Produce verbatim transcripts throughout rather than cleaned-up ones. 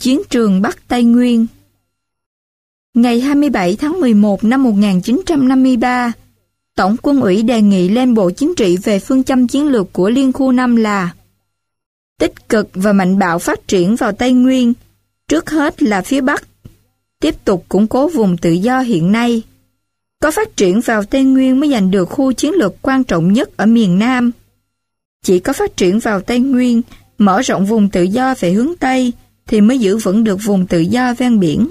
Chiến trường Bắc Tây Nguyên. Ngày hai mươi bảy tháng mười một năm một nghìn chín trăm năm mươi ba, Tổng quân ủy đề nghị lên Bộ Chính trị về phương châm chiến lược của Liên khu năm là tích cực và mạnh bạo phát triển vào Tây Nguyên, trước hết là phía Bắc, tiếp tục củng cố vùng tự do hiện nay. Có phát triển vào Tây Nguyên mới giành được khu chiến lược quan trọng nhất ở miền Nam. Chỉ có phát triển vào Tây Nguyên, mở rộng vùng tự do về hướng Tây, thì mới giữ vững được vùng tự do ven biển.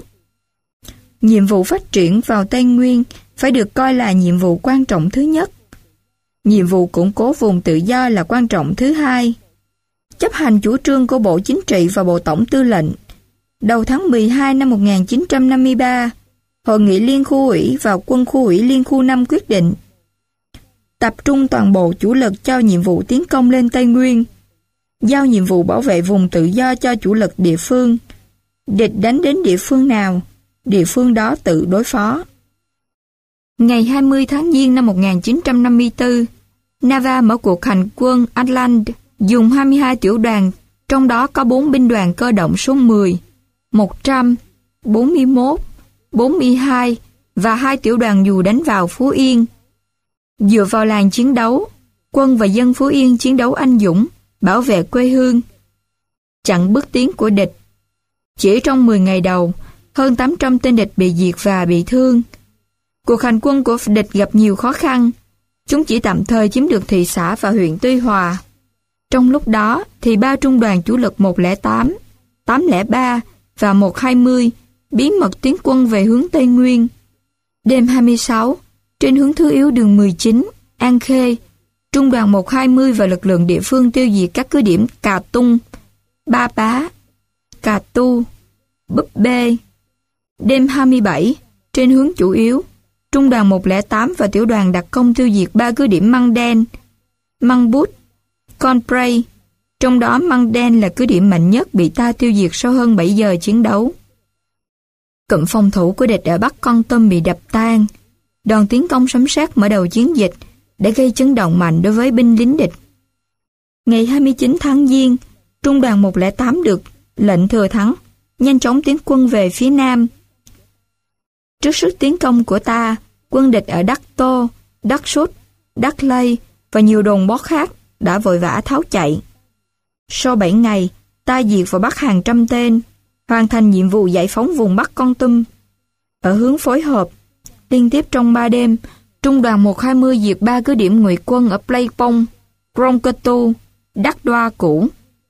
Nhiệm vụ phát triển vào Tây Nguyên phải được coi là nhiệm vụ quan trọng thứ nhất. Nhiệm vụ củng cố vùng tự do là quan trọng thứ hai. Chấp hành chủ trương của Bộ Chính trị và Bộ Tổng Tư lệnh, đầu tháng mười hai năm một nghìn chín trăm năm mươi ba, Hội nghị Liên khu ủy và Quân khu ủy Liên khu năm quyết định tập trung toàn bộ chủ lực cho nhiệm vụ tiến công lên Tây Nguyên, giao nhiệm vụ bảo vệ vùng tự do cho chủ lực địa phương. Địch đánh đến địa phương nào, địa phương đó tự đối phó. Ngày hai mươi tháng Giêng năm một nghìn chín trăm năm mươi tư, Nava mở cuộc hành quân Atlant dùng hai mươi hai tiểu đoàn, trong đó có bốn binh đoàn cơ động số mười, một trăm, bốn mươi mốt, bốn mươi hai và hai tiểu đoàn dù đánh vào Phú Yên. Dựa vào làng chiến đấu, quân và dân Phú Yên chiến đấu anh dũng, bảo vệ quê hương, chặn bước tiến của địch. Chỉ trong mười ngày đầu, hơn tám trăm tên địch bị diệt và bị thương. Cuộc hành quân của địch gặp nhiều khó khăn. Chúng chỉ tạm thời chiếm được thị xã và huyện Tuy Hòa. Trong lúc đó thì ba trung đoàn chủ lực một không tám, tám không ba và một hai mươi bí mật tiến quân về hướng Tây Nguyên. Đêm hai mươi sáu, trên hướng thứ yếu đường mười chín, An Khê, trung đoàn một hai mươi và lực lượng địa phương tiêu diệt các cứ điểm Cà Tung, Ba Bá, Cà Tu, Búp Bê. Đêm hai mươi bảy, trên hướng chủ yếu, trung đoàn một không tám và tiểu đoàn đặc công tiêu diệt ba cứ điểm Măng Đen, Măng Bút, Con Prey, trong đó Măng Đen là cứ điểm mạnh nhất bị ta tiêu diệt sau hơn bảy giờ chiến đấu. Cụm phòng thủ của địch ở Bắc Kon Tum bị đập tan. Đòn tiến công sấm sét mở đầu chiến dịch đã gây chấn động mạnh đối với binh lính địch. Ngày hai mươi chín tháng Giêng, trung đoàn một không tám được lệnh thừa thắng, nhanh chóng tiến quân về phía Nam. Trước sức tiến công của ta, quân địch ở Đắc Tô, Đắc Sút, Đắc Lây và nhiều đồn bó khác đã vội vã tháo chạy. Sau bảy ngày, ta diệt và bắt hàng trăm tên, hoàn thành nhiệm vụ giải phóng vùng Bắc Kon Tum. Ở hướng phối hợp, liên tiếp trong ba đêm, trung đoàn một hai mươi diệt ba cứ điểm ngụy quân ở Pleimpong, Krongketu, Đắc Đoa cũ.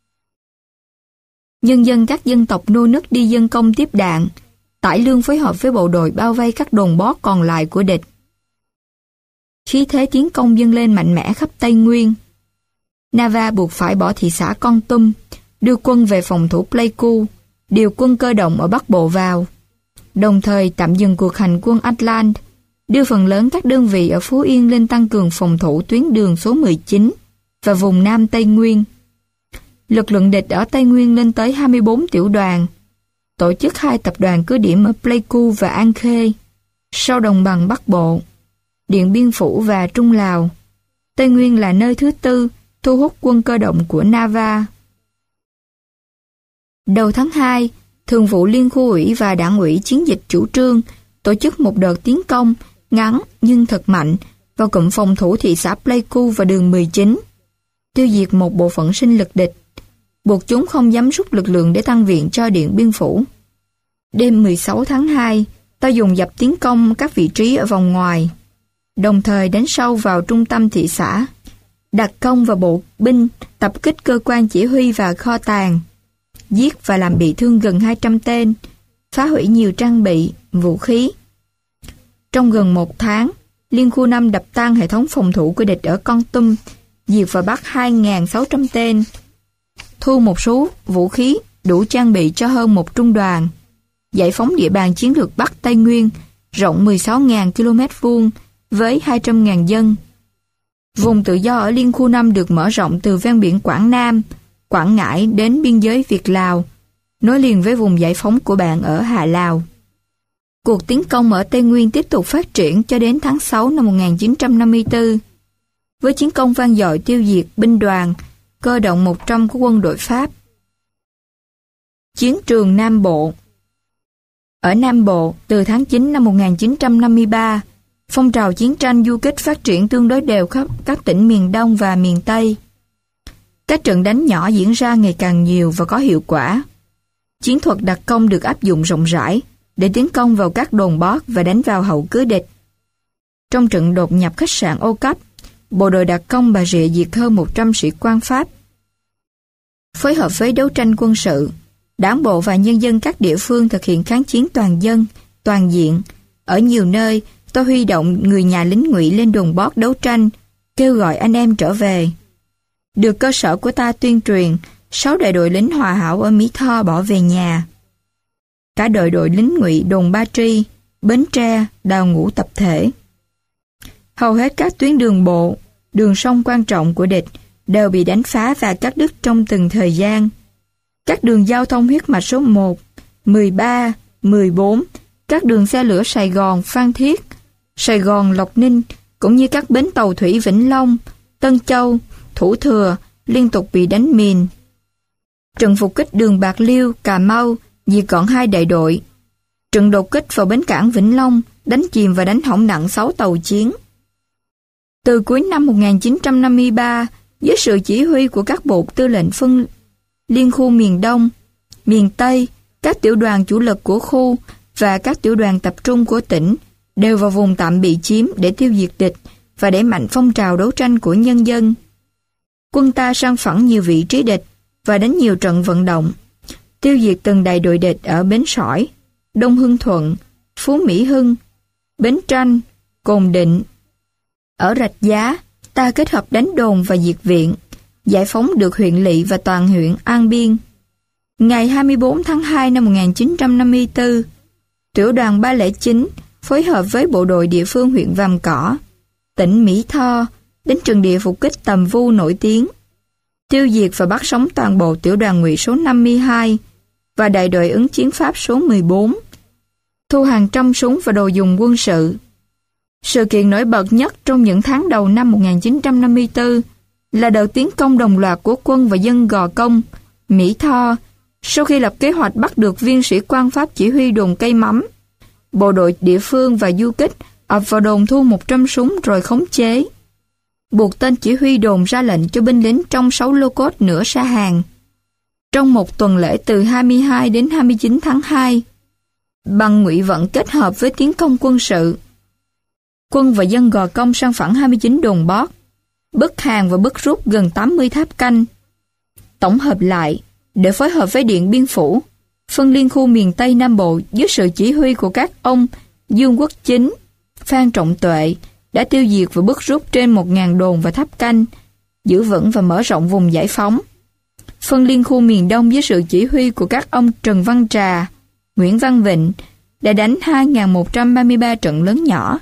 Nhân dân các dân tộc nô nức đi dân công tiếp đạn, Tải Lương phối hợp với bộ đội bao vây các đồn bó còn lại của địch. Khí thế tiến công dâng lên mạnh mẽ khắp Tây Nguyên. Nava buộc phải bỏ thị xã Kon Tum, đưa quân về phòng thủ Pleiku, điều quân cơ động ở Bắc Bộ vào, đồng thời tạm dừng cuộc hành quân Atlant, đưa phần lớn các đơn vị ở Phú Yên lên tăng cường phòng thủ tuyến đường số mười chín và vùng Nam Tây Nguyên. Lực lượng địch ở Tây Nguyên lên tới hai mươi bốn tiểu đoàn, tổ chức hai tập đoàn cứ điểm ở Pleiku và An Khê, sau đồng bằng Bắc Bộ, Điện Biên Phủ và Trung Lào. Tây Nguyên là nơi thứ tư thu hút quân cơ động của Nava. Đầu tháng hai, Thường vụ Liên khu ủy và Đảng ủy chiến dịch chủ trương tổ chức một đợt tiến công ngắn nhưng thật mạnh vào cụm phòng thủ thị xã Pleiku và đường mười chín, tiêu diệt một bộ phận sinh lực địch, buộc chúng không dám rút lực lượng để tăng viện cho Điện Biên Phủ. Đêm mười sáu tháng hai, ta dùng dập tiến công các vị trí ở vòng ngoài, đồng thời đánh sâu vào trung tâm thị xã, đặc công và bộ binh tập kích cơ quan chỉ huy và kho tàng, giết và làm bị thương gần hai trăm tên, phá hủy nhiều trang bị, vũ khí. Trong gần một tháng, Liên khu năm đập tan hệ thống phòng thủ của địch ở Kon Tum, diệt và bắt hai nghìn sáu trăm tên, thu một số vũ khí đủ trang bị cho hơn một trung đoàn, giải phóng địa bàn chiến lược Bắc Tây Nguyên rộng mười sáu nghìn ki lô mét vuông với hai trăm nghìn dân. Vùng tự do ở Liên khu năm được mở rộng từ ven biển Quảng Nam, Quảng Ngãi đến biên giới Việt-Lào, nối liền với vùng giải phóng của bạn ở Hạ Lào. Cuộc tiến công ở Tây Nguyên tiếp tục phát triển cho đến tháng sáu năm một nghìn chín trăm năm mươi tư, với chiến công vang dội tiêu diệt binh đoàn cơ động một trăm của quân đội Pháp. Chiến trường Nam Bộ. Ở Nam Bộ, từ tháng chín năm một nghìn chín trăm năm mươi ba, phong trào chiến tranh du kích phát triển tương đối đều khắp các tỉnh miền Đông và miền Tây. Các trận đánh nhỏ diễn ra ngày càng nhiều và có hiệu quả. Chiến thuật đặc công được áp dụng rộng rãi để tiến công vào các đồn bót và đánh vào hậu cứ địch. Trong trận đột nhập khách sạn Ô Cấp, bộ đội đặc công Bà Rịa diệt hơn một trăm sĩ quan Pháp. Phối hợp với đấu tranh quân sự, Đảng bộ và nhân dân các địa phương thực hiện kháng chiến toàn dân, toàn diện. Ở nhiều nơi, tôi huy động người nhà lính Ngụy lên đồn bót đấu tranh, kêu gọi anh em trở về. Được cơ sở của ta tuyên truyền, sáu đại đội lính hòa hảo ở Mỹ Tho bỏ về nhà. Cả đội đội lính Ngụy đồn Ba Tri, Bến Tre đào ngũ tập thể. Hầu hết các tuyến đường bộ, đường sông quan trọng của địch đều bị đánh phá và cắt đứt trong từng thời gian. Các đường giao thông huyết mạch số một, mười ba, mười bốn, các đường xe lửa Sài Gòn, Phan Thiết, Sài Gòn, Lộc Ninh, cũng như các bến tàu thủy Vĩnh Long, Tân Châu, Thủ Thừa liên tục bị đánh mìn. Trận phục kích đường Bạc Liêu, Cà Mau diệt gọn hai đại đội. Trận đột kích vào bến cảng Vĩnh Long đánh chìm và đánh hỏng nặng sáu tàu chiến. Từ cuối năm một nghìn chín trăm năm mươi ba, dưới sự chỉ huy của các bộ tư lệnh phân liên khu miền Đông, miền Tây, các tiểu đoàn chủ lực của khu và các tiểu đoàn tập trung của tỉnh đều vào vùng tạm bị chiếm để tiêu diệt địch và đẩy mạnh phong trào đấu tranh của nhân dân. Quân ta sang phẳng nhiều vị trí địch và đánh nhiều trận vận động, tiêu diệt từng đại đội địch ở Bến Sỏi, Đông Hưng Thuận, Phú Mỹ Hưng, Bến Tranh, Cồn Định. Ở Rạch Giá, ta kết hợp đánh đồn và diệt viện, giải phóng được huyện Lỵ và toàn huyện An Biên. Ngày hai mươi bốn tháng hai năm một nghìn chín trăm năm mươi tư, tiểu đoàn ba không chín phối hợp với bộ đội địa phương huyện Vàm Cỏ, tỉnh Mỹ Tho đến trận địa phục kích Tầm Vu nổi tiếng, tiêu diệt và bắt sống toàn bộ tiểu đoàn Ngụy số năm mươi hai và đại đội ứng chiến Pháp số mười bốn, thu hàng trăm súng và đồ dùng quân sự. Sự kiện nổi bật nhất trong những tháng đầu năm một nghìn chín trăm năm mươi tư là đợt tiến công đồng loạt của quân và dân Gò Công, Mỹ Tho, sau khi lập kế hoạch bắt được viên sĩ quan Pháp chỉ huy đồn Cây Mắm. Bộ đội địa phương và du kích ập vào đồn thu một trăm súng rồi khống chế, buộc tên chỉ huy đồn ra lệnh cho binh lính trong sáu lô cốt nửa sa hàng. Trong một tuần lễ từ hai mươi hai đến hai mươi chín tháng hai, bằng ngụy vận kết hợp với tiến công quân sự, quân và dân Gò Công sang phẳng hai mươi chín đồn bót, bức hàng và bức rút gần tám mươi tháp canh. Tổng hợp lại, để phối hợp với Điện Biên Phủ, phân liên khu miền Tây Nam Bộ dưới sự chỉ huy của các ông Dương Quốc Chính, Phan Trọng Tuệ đã tiêu diệt và bức rút trên một nghìn đồn và tháp canh, giữ vững và mở rộng vùng giải phóng. Phân liên khu miền Đông dưới sự chỉ huy của các ông Trần Văn Trà, Nguyễn Văn Vịnh đã đánh hai nghìn một trăm ba mươi ba trận lớn nhỏ,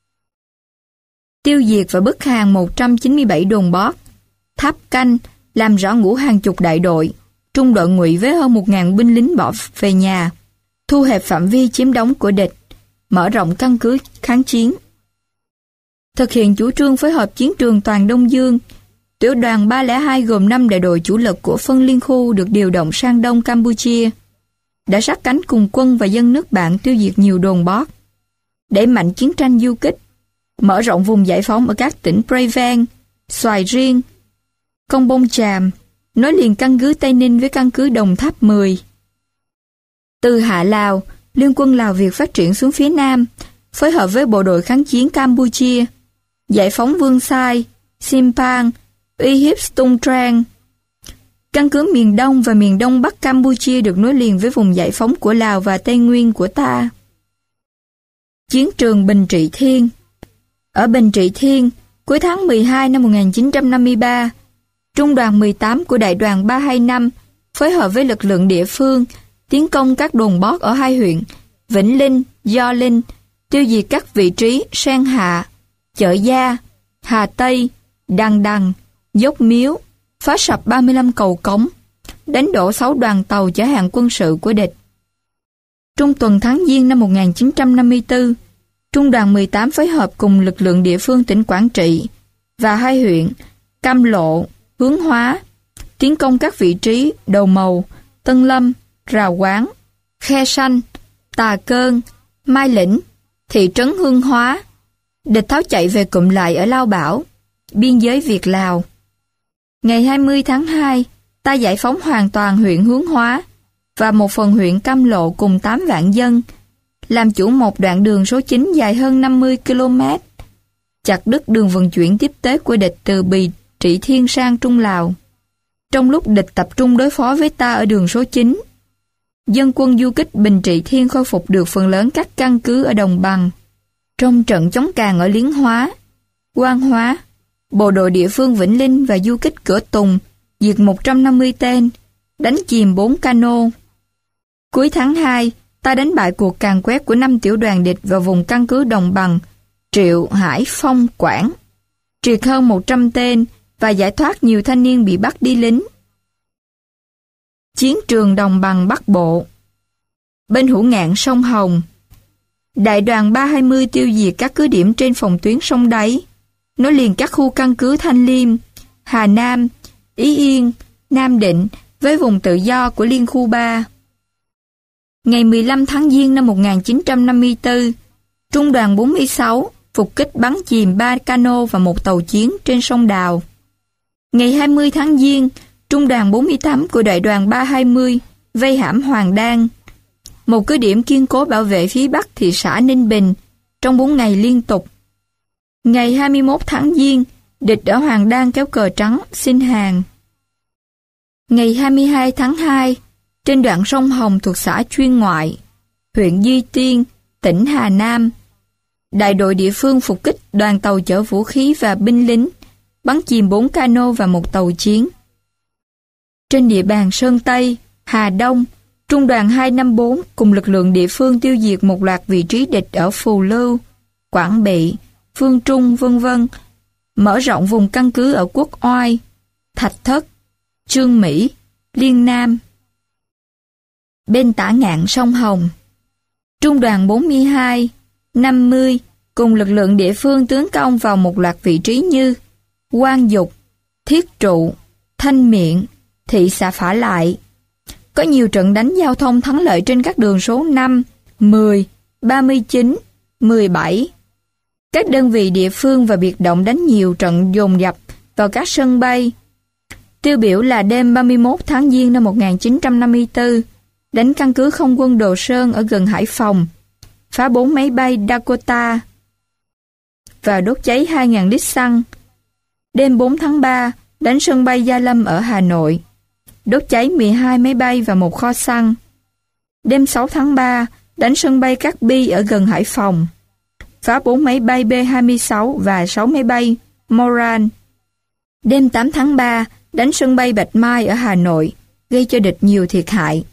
tiêu diệt và bức hàng một trăm chín mươi bảy đồn bót, tháp canh, làm rõ ngũ hàng chục đại đội, trung đội Ngụy với hơn một nghìn binh lính bỏ về nhà, thu hẹp phạm vi chiếm đóng của địch, mở rộng căn cứ kháng chiến. Thực hiện chủ trương phối hợp chiến trường toàn Đông Dương, tiểu đoàn ba không hai gồm năm đại đội chủ lực của phân liên khu được điều động sang Đông Campuchia, đã sát cánh cùng quân và dân nước bạn tiêu diệt nhiều đồn bót, đẩy mạnh chiến tranh du kích, mở rộng vùng giải phóng ở các tỉnh Prey Veng, Xoài Riêng, Công Bông Chàm, nối liền căn cứ Tây Ninh với căn cứ Đồng Tháp mười. Từ Hạ Lào, Liên quân Lào Việt phát triển xuống phía Nam, phối hợp với bộ đội kháng chiến Campuchia, giải phóng Vương Sai, Simpang, uy hiếp Stung Trang. Căn cứ miền Đông và miền Đông Bắc Campuchia được nối liền với vùng giải phóng của Lào và Tây Nguyên của ta. Chiến trường Bình Trị Thiên. Ở Bình Trị Thiên, cuối tháng mười hai năm một nghìn chín trăm năm mươi ba, Trung đoàn mười tám của Đại đoàn ba hai năm phối hợp với lực lượng địa phương tiến công các đồn bót ở hai huyện Vĩnh Linh, Gio Linh, tiêu diệt các vị trí Sen Hạ, Chợ Gia, Hà Tây, Đằng Đằng, Dốc Miếu, phá sập ba mươi lăm cầu cống, đánh đổ sáu đoàn tàu chở hàng quân sự của địch. Trung tuần tháng Giêng năm một nghìn chín trăm năm mươi tư, Trung đoàn mười tám phối hợp cùng lực lượng địa phương tỉnh Quảng Trị và hai huyện Cam Lộ, Hướng Hóa, tiến công các vị trí Đầu Mầu, Tân Lâm, Rào Quán, Khe Sanh, Tà Cơn, Mai Lĩnh, thị trấn Hương Hóa. Địch tháo chạy về cụm lại ở Lao Bảo, biên giới Việt-Lào. Ngày hai mươi tháng hai, ta giải phóng hoàn toàn huyện Hướng Hóa và một phần huyện Cam Lộ cùng tám vạn dân, làm chủ một đoạn đường số chín dài hơn năm mươi ki lô mét, chặt đứt đường vận chuyển tiếp tế của địch từ Bì Trị Thiên sang Trung Lào. Trong lúc địch tập trung đối phó với ta ở đường số chín, dân quân du kích Bình Trị Thiên khôi phục được phần lớn các căn cứ ở đồng bằng. Trong trận chống Càn ở Liến Hóa, Quan Hóa, bộ đội địa phương Vĩnh Linh và du kích Cửa Tùng diệt một trăm năm mươi tên, đánh chìm bốn cano. Cuối tháng hai, ta đánh bại cuộc càn quét của năm tiểu đoàn địch vào vùng căn cứ đồng bằng Triệu, Hải, Phong, Quảng, triệt hơn một trăm tên và giải thoát nhiều thanh niên bị bắt đi lính. Chiến trường đồng bằng Bắc Bộ. Bên hữu ngạn sông Hồng, đại đoàn ba hai mươi tiêu diệt các cứ điểm trên phòng tuyến sông Đáy, nối liền các khu căn cứ Thanh Liêm, Hà Nam, Ý Yên, Nam Định với vùng tự do của Liên khu ba. Ngày mười lăm tháng Giêng năm một nghìn chín trăm năm mươi tư, Trung đoàn bốn mươi sáu phục kích bắn chìm ba cano và một tàu chiến trên sông Đào. Ngày hai mươi tháng Giêng, Trung đoàn bốn mươi tám của đại đoàn ba hai mươi vây hãm Hoàng Đan, một cứ điểm kiên cố bảo vệ phía bắc thị xã Ninh Bình, trong bốn ngày liên tục. Ngày hai mươi mốt tháng Giêng, địch ở Hoàng Đan kéo cờ trắng xin hàng. Ngày hai mươi hai tháng hai, trên đoạn sông Hồng thuộc xã Chuyên Ngoại, huyện Duy Tiên, tỉnh Hà Nam, đại đội địa phương phục kích đoàn tàu chở vũ khí và binh lính, bắn chìm bốn cano và một tàu chiến. Trên địa bàn Sơn Tây, Hà Đông, Trung đoàn hai năm bốn cùng lực lượng địa phương tiêu diệt một loạt vị trí địch ở Phù Lưu, Quảng Bị, Phương Trung, vân vân, mở rộng vùng căn cứ ở Quốc Oai, Thạch Thất, Trương Mỹ, Liên Nam. Bên tả ngạn sông Hồng, Trung đoàn bốn mươi hai, năm mươi cùng lực lượng địa phương tấn công vào một loạt vị trí như Quang Dục, Thiết Trụ, Thanh Miện, thị xã Phả Lại. Có nhiều trận đánh giao thông thắng lợi trên các đường số năm, mười, ba mươi chín, mười bảy. Các đơn vị địa phương và biệt động đánh nhiều trận dồn dập vào các sân bay. Tiêu biểu là đêm ba mươi mốt tháng Giêng năm một nghìn chín trăm năm mươi tư, đánh căn cứ không quân Đồ Sơn ở gần Hải Phòng, phá bốn máy bay Dakota và đốt cháy hai nghìn lít xăng. Đêm bốn tháng ba, đánh sân bay Gia Lâm ở Hà Nội, đốt cháy mười hai máy bay và một kho xăng. Đêm sáu tháng ba, đánh sân bay Cát Bi ở gần Hải Phòng, phá bốn máy bay B hai mươi sáu và sáu máy bay Moran. Đêm tám tháng ba, đánh sân bay Bạch Mai ở Hà Nội, gây cho địch nhiều thiệt hại.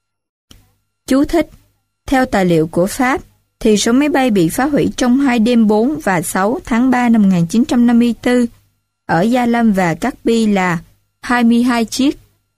Chú thích: theo tài liệu của Pháp, thì số máy bay bị phá hủy trong hai đêm bốn và sáu tháng ba năm một nghìn chín trăm năm mươi tư ở Gia Lâm và Cát Bi là hai mươi hai chiếc.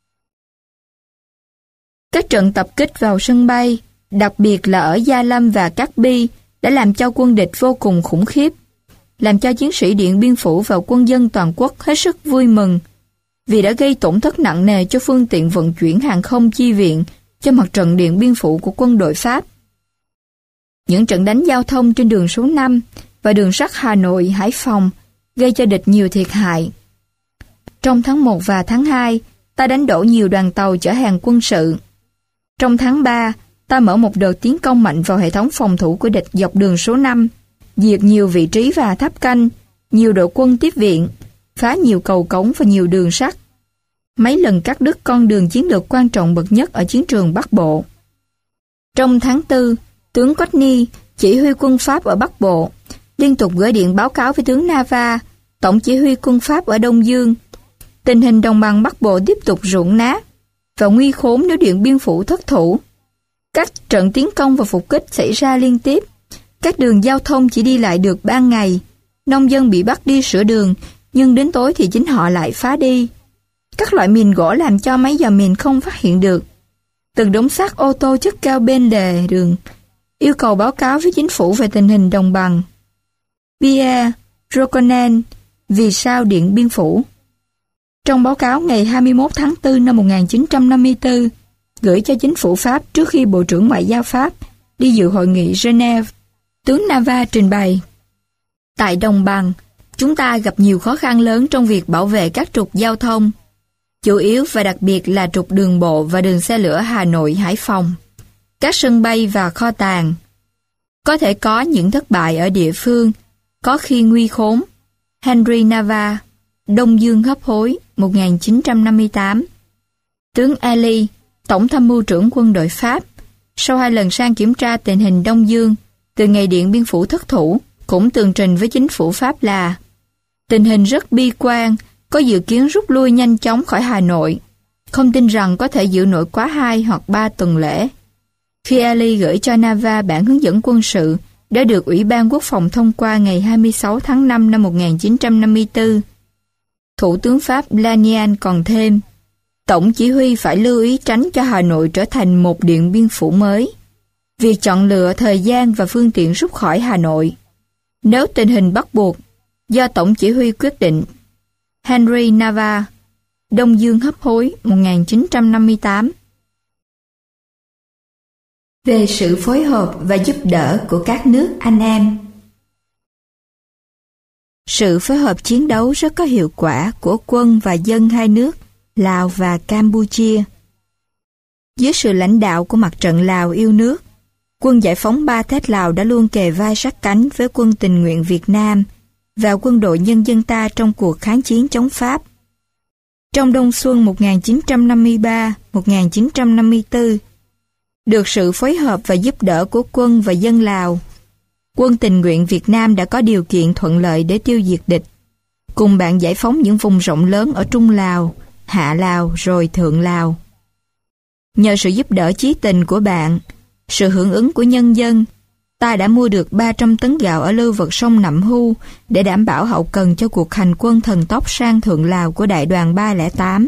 Các trận tập kích vào sân bay, đặc biệt là ở Gia Lâm và Cát Bi, đã làm cho quân địch vô cùng khủng khiếp, làm cho chiến sĩ Điện Biên Phủ và quân dân toàn quốc hết sức vui mừng, vì đã gây tổn thất nặng nề cho phương tiện vận chuyển hàng không chi viện cho mặt trận Điện Biên Phủ của quân đội Pháp. Những trận đánh giao thông trên đường số năm và đường sắt Hà Nội, Hải Phòng gây cho địch nhiều thiệt hại. Trong tháng một và tháng hai, ta đánh đổ nhiều đoàn tàu chở hàng quân sự. Trong tháng ba, ta mở một đợt tiến công mạnh vào hệ thống phòng thủ của địch dọc đường số năm, diệt nhiều vị trí và tháp canh, nhiều đội quân tiếp viện, phá nhiều cầu cống và nhiều đường sắt. Mấy lần cắt đứt con đường chiến lược quan trọng bậc nhất ở chiến trường Bắc Bộ. Trong tháng tư, tướng Cottny, chỉ huy quân Pháp ở Bắc Bộ, liên tục gửi điện báo cáo với tướng Nava, tổng chỉ huy quân Pháp ở Đông Dương. Tình hình đồng bằng Bắc Bộ tiếp tục rụng nát và nguy khốn nếu Điện Biên Phủ thất thủ. Các trận tiến công và phục kích xảy ra liên tiếp. Các đường giao thông chỉ đi lại được ban ngày. Nông dân bị bắt đi sửa đường, nhưng đến tối thì chính họ lại phá đi. Các loại mìn gỗ làm cho máy dò mìn không phát hiện được. Từng đống xác ô tô chất cao bên lề đường, yêu cầu báo cáo với chính phủ về tình hình đồng bằng. Pierre Roconen, vì sao Điện Biên Phủ? Trong báo cáo ngày hai mươi mốt tháng tư năm một nghìn chín trăm năm mươi tư, gửi cho chính phủ Pháp trước khi Bộ trưởng Ngoại giao Pháp đi dự hội nghị Geneva. Tướng Nava trình bày: tại đồng bằng, chúng ta gặp nhiều khó khăn lớn trong việc bảo vệ các trục giao thông, chủ yếu và đặc biệt là trục đường bộ và đường xe lửa Hà Nội - Hải Phòng, các sân bay và kho tàng. Có thể có những thất bại ở địa phương, có khi nguy khốn. Henry Nava, Đông Dương hấp hối, một nghìn chín trăm năm mươi tám. Tướng Elie, Tổng tham mưu trưởng quân đội Pháp, sau hai lần sang kiểm tra tình hình Đông Dương, từ ngày Điện Biên Phủ thất thủ, cũng tường trình với chính phủ Pháp là tình hình rất bi quan, có dự kiến rút lui nhanh chóng khỏi Hà Nội, không tin rằng có thể giữ nổi quá hai hoặc ba tuần lễ. Khi Elie gửi cho Nava bản hướng dẫn quân sự đã được Ủy ban Quốc phòng thông qua ngày hai mươi sáu tháng năm năm một nghìn chín trăm năm mươi tư, Thủ tướng Pháp Lanian còn thêm: Tổng chỉ huy phải lưu ý tránh cho Hà Nội trở thành một Điện Biên Phủ mới. Việc chọn lựa thời gian và phương tiện rút khỏi Hà Nội, nếu tình hình bắt buộc, do Tổng chỉ huy quyết định. Henry Nava, Đông Dương hấp hối, một nghìn chín trăm năm mươi tám. Về sự phối hợp và giúp đỡ của các nước anh em. Sự phối hợp chiến đấu rất có hiệu quả của quân và dân hai nước Lào và Campuchia. Dưới sự lãnh đạo của mặt trận Lào yêu nước, quân giải phóng Ba Thét Lào đã luôn kề vai sát cánh với quân tình nguyện Việt Nam và quân đội nhân dân ta trong cuộc kháng chiến chống Pháp. Trong đông xuân một nghìn chín trăm năm mươi ba đến một nghìn chín trăm năm mươi tư, được sự phối hợp và giúp đỡ của quân và dân Lào, quân tình nguyện Việt Nam đã có điều kiện thuận lợi để tiêu diệt địch, cùng bạn giải phóng những vùng rộng lớn ở Trung Lào, Hạ Lào rồi Thượng Lào. Nhờ sự giúp đỡ chí tình của bạn, sự hưởng ứng của nhân dân, ta đã mua được ba trăm tấn gạo ở lưu vực sông Nậm Hu để đảm bảo hậu cần cho cuộc hành quân thần tốc sang Thượng Lào của Đại đoàn ba không tám.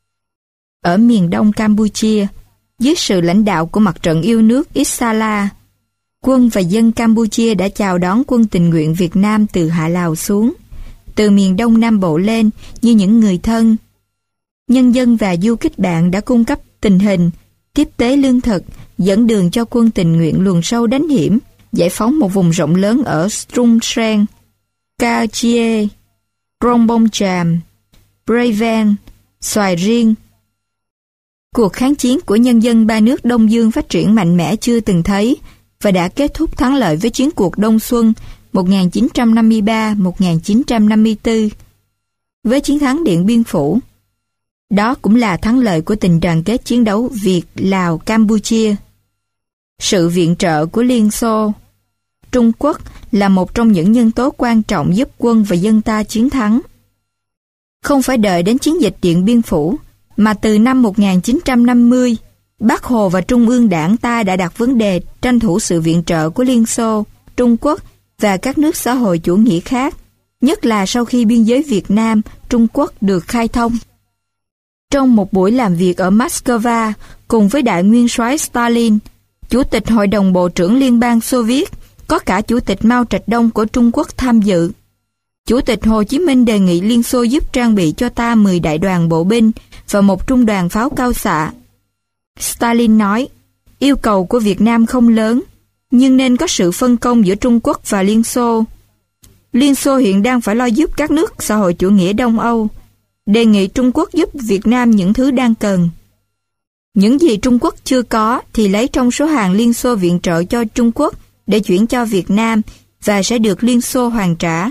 Ở miền đông Campuchia, dưới sự lãnh đạo của mặt trận yêu nước Isala, quân và dân Campuchia đã chào đón quân tình nguyện Việt Nam từ Hạ Lào xuống, từ miền đông Nam Bộ lên như những người thân. Nhân dân và du kích bạn đã cung cấp tình hình, tiếp tế lương thực, dẫn đường cho quân tình nguyện luồn sâu đánh hiểm, giải phóng một vùng rộng lớn ở Trung Sen, Ca Chie, Krông Bông Chàm, Breven, Xoài Riêng. Cuộc kháng chiến của nhân dân ba nước Đông Dương phát triển mạnh mẽ chưa từng thấy và đã kết thúc thắng lợi với chiến cuộc Đông Xuân một nghìn chín trăm năm mươi ba đến một nghìn chín trăm năm mươi tư với chiến thắng Điện Biên Phủ. Đó cũng là thắng lợi của tình đoàn kết chiến đấu Việt-Lào-Campuchia. Sự viện trợ của Liên Xô, Trung Quốc là một trong những nhân tố quan trọng giúp quân và dân ta chiến thắng. Không phải đợi đến chiến dịch Điện Biên Phủ, mà từ năm một nghìn chín trăm năm mươi, Bác Hồ và Trung ương Đảng ta đã đặt vấn đề tranh thủ sự viện trợ của Liên Xô, Trung Quốc và các nước xã hội chủ nghĩa khác, nhất là sau khi biên giới Việt Nam, Trung Quốc được khai thông. Trong một buổi làm việc ở Moscow cùng với đại nguyên soái Stalin, Chủ tịch Hội đồng Bộ trưởng Liên bang Xô Viết, có cả Chủ tịch Mao Trạch Đông của Trung Quốc tham dự. Chủ tịch Hồ Chí Minh đề nghị Liên Xô giúp trang bị cho ta mười đại đoàn bộ binh và một trung đoàn pháo cao xạ. Stalin nói, yêu cầu của Việt Nam không lớn, nhưng nên có sự phân công giữa Trung Quốc và Liên Xô. Liên Xô hiện đang phải lo giúp các nước xã hội chủ nghĩa Đông Âu, đề nghị Trung Quốc giúp Việt Nam những thứ đang cần. Những gì Trung Quốc chưa có thì lấy trong số hàng Liên Xô viện trợ cho Trung Quốc để chuyển cho Việt Nam và sẽ được Liên Xô hoàn trả.